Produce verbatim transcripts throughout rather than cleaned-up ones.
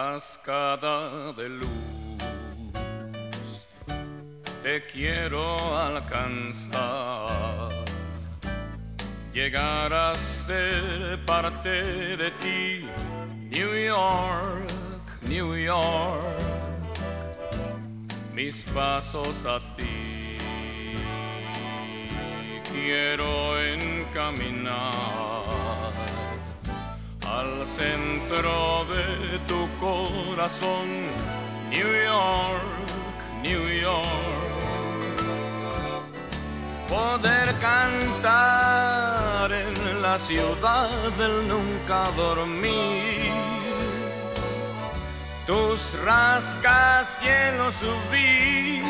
cascada de luz, te quiero alcanzar, llegar a ser parte de ti. New York, New York, mis pasos a ti quiero encaminar, al centro de tu corazón. New York, New York, poder cantar en la ciudad del nunca dormir, tus rascacielos subir,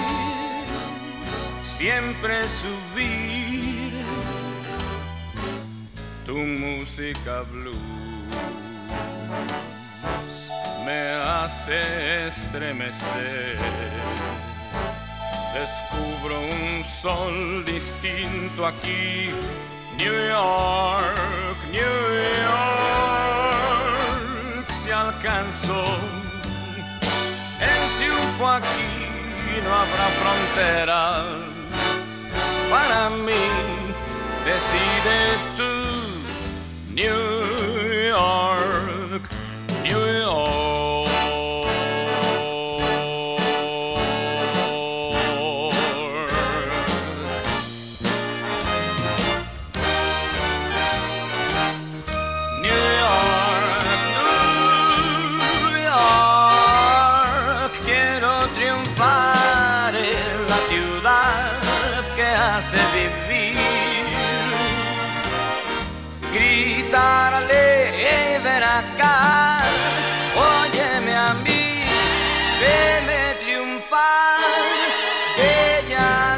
siempre subir, tu música blues me hace estremecer. Descubro un sol distinto aquí. New York, New York, si alcanzo el triunfo aquí, no habrá fronteras para mí. Decide tú, New York, New York. New York, New York, quiero triunfar en la ciudad que hace vivir, gritarle, ven acá, óyeme a mí, veme triunfar, bella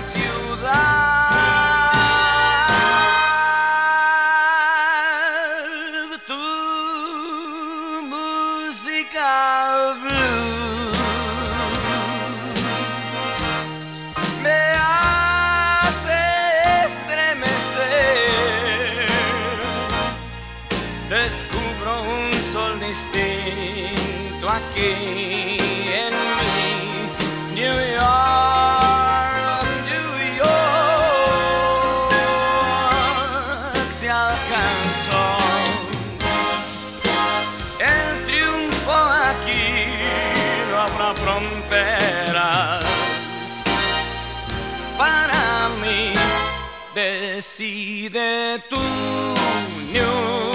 ciudad, tu música blues me hace estremecer. Descubro un sol distinto aquí en mí. New York, New York, si alcanzo el triunfo aquí, no habrá fronteras para mí. Decide tú, New York.